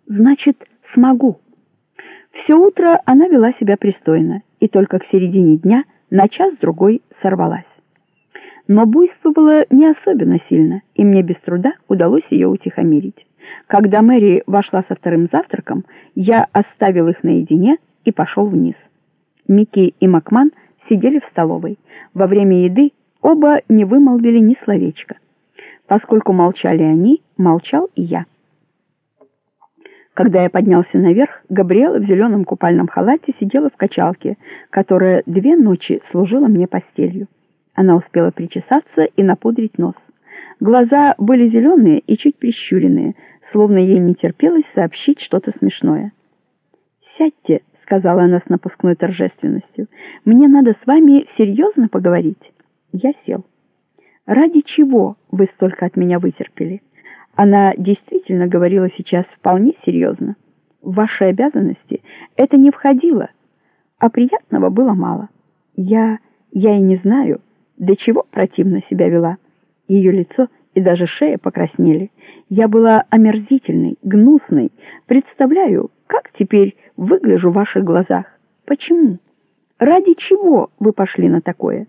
Значит, смогу. Все утро она вела себя пристойно, и только к середине дня на час-другой сорвалась. Но буйствовала не особенно сильно, и мне без труда удалось ее утихомирить. Когда Мэри вошла со вторым завтраком, я оставил их наедине и пошел вниз. Микки и Макман сидели в столовой. Во время еды оба не вымолвили ни словечка. Поскольку молчали они, молчал и я. Когда я поднялся наверх, Габриэла в зеленом купальном халате сидела в качалке, которая 2 ночи служила мне постелью. Она успела причесаться и напудрить нос. Глаза были зеленые и чуть прищуренные, словно ей не терпелось сообщить что-то смешное. «Сядьте», — сказала она с напускной торжественностью, — «мне надо с вами серьезно поговорить». Я сел. «Ради чего вы столько от меня вытерпели?» Она действительно говорила сейчас вполне серьезно. В ваши обязанности это не входило, а приятного было мало. Я и не знаю, до чего противно себя вела. Ее лицо и даже шея покраснели. Я была омерзительной, гнусной. Представляю, как теперь выгляжу в ваших глазах. Почему? Ради чего вы пошли на такое?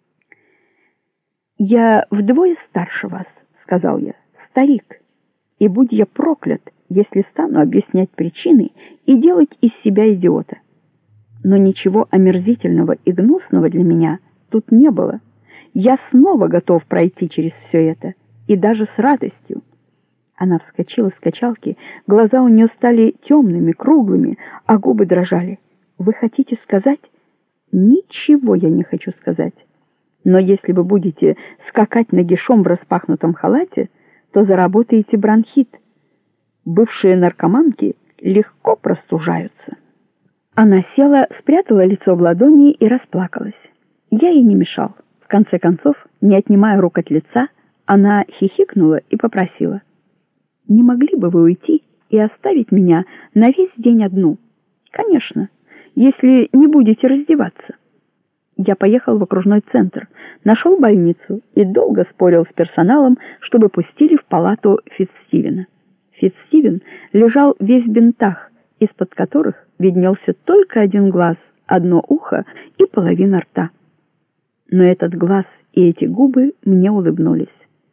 «Я вдвое старше вас», — сказал я. «Старик, и будь я проклят, если стану объяснять причины и делать из себя идиота. Но ничего омерзительного и гнусного для меня тут не было. Я снова готов пройти через все это, и даже с радостью». Она вскочила с качалки, глаза у нее стали темными, круглыми, а губы дрожали. «Вы хотите сказать?» «Ничего я не хочу сказать. Но если вы будете скакать нагишом в распахнутом халате, то заработаете бронхит. Бывшие наркоманки легко простужаются». Она села, спрятала лицо в ладони и расплакалась. Я ей не мешал. В конце концов, не отнимая рук от лица, она хихикнула и попросила: «Не могли бы вы уйти и оставить меня на весь день одну? Конечно, если не будете раздеваться». Я поехал в окружной центр, нашел больницу и долго спорил с персоналом, чтобы пустили в палату Фитцстивена. Фитцстивен лежал весь в бинтах, из-под которых виднелся только один глаз, одно ухо и половина рта. Но этот глаз и эти губы мне улыбнулись.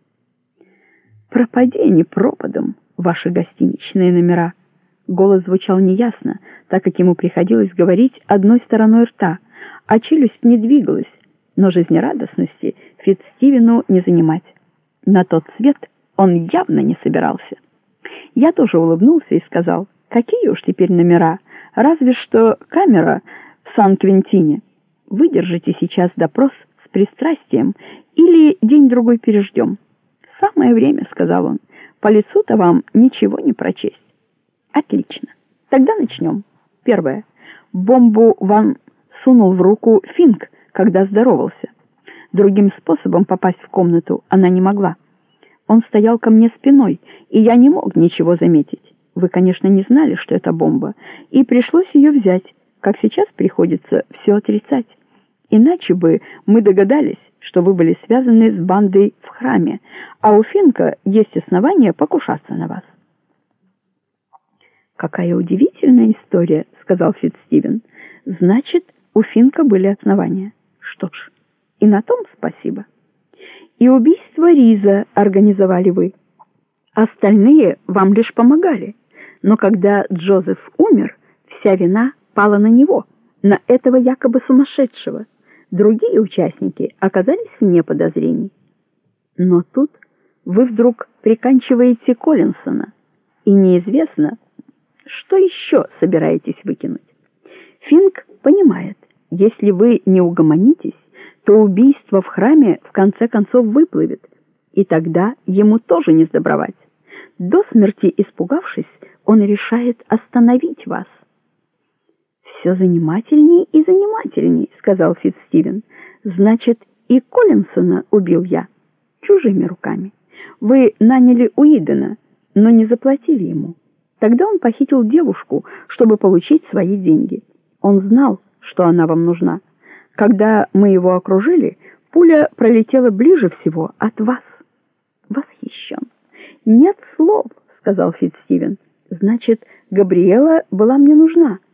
«Пропади они пропадом, ваши гостиничные номера». Голос звучал неясно, так как ему приходилось говорить одной стороной рта, а челюсть не двигалась, но жизнерадостности Фитцстивену не занимать. На тот свет он явно не собирался. Я тоже улыбнулся и сказал: «Какие уж теперь номера, разве что камера в Сан-Квентине. Выдержите сейчас допрос с пристрастием или день-другой переждем». «Самое время», — сказал он, — «по лицу-то вам ничего не прочесть». «Отлично. Тогда начнем. Первое. Бомбу вам сунул в руку Финк, когда здоровался. Другим способом попасть в комнату она не могла. Он стоял ко мне спиной, и я не мог ничего заметить. Вы, конечно, не знали, что это бомба, и пришлось ее взять, как сейчас приходится все отрицать. Иначе бы мы догадались, что вы были связаны с бандой в храме, а у Финка есть основания покушаться на вас». «Какая удивительная история», — сказал Фитцстивен. «Значит, у Финка были основания. Что ж, и на том спасибо. И убийство Риза организовали вы. Остальные вам лишь помогали. Но когда Джозеф умер, вся вина пала на него, на этого якобы сумасшедшего. Другие участники оказались вне подозрений. Но тут вы вдруг приканчиваете Коллинсона, и неизвестно, что еще собираетесь выкинуть. Финк понимает, если вы не угомонитесь, то убийство в храме в конце концов выплывет, и тогда ему тоже не сдобровать. До смерти испугавшись, он решает остановить вас». «Все занимательней и занимательней», — сказал Фитцстивен. «Значит, и Коллинсона убил я чужими руками. Вы наняли Уидона, но не заплатили ему. Тогда он похитил девушку, чтобы получить свои деньги. Он знал, что она вам нужна. Когда мы его окружили, пуля пролетела ближе всего от вас». «Восхищен». «Нет слов», — сказал Фитцстивен. Значит, Габриэла была мне нужна.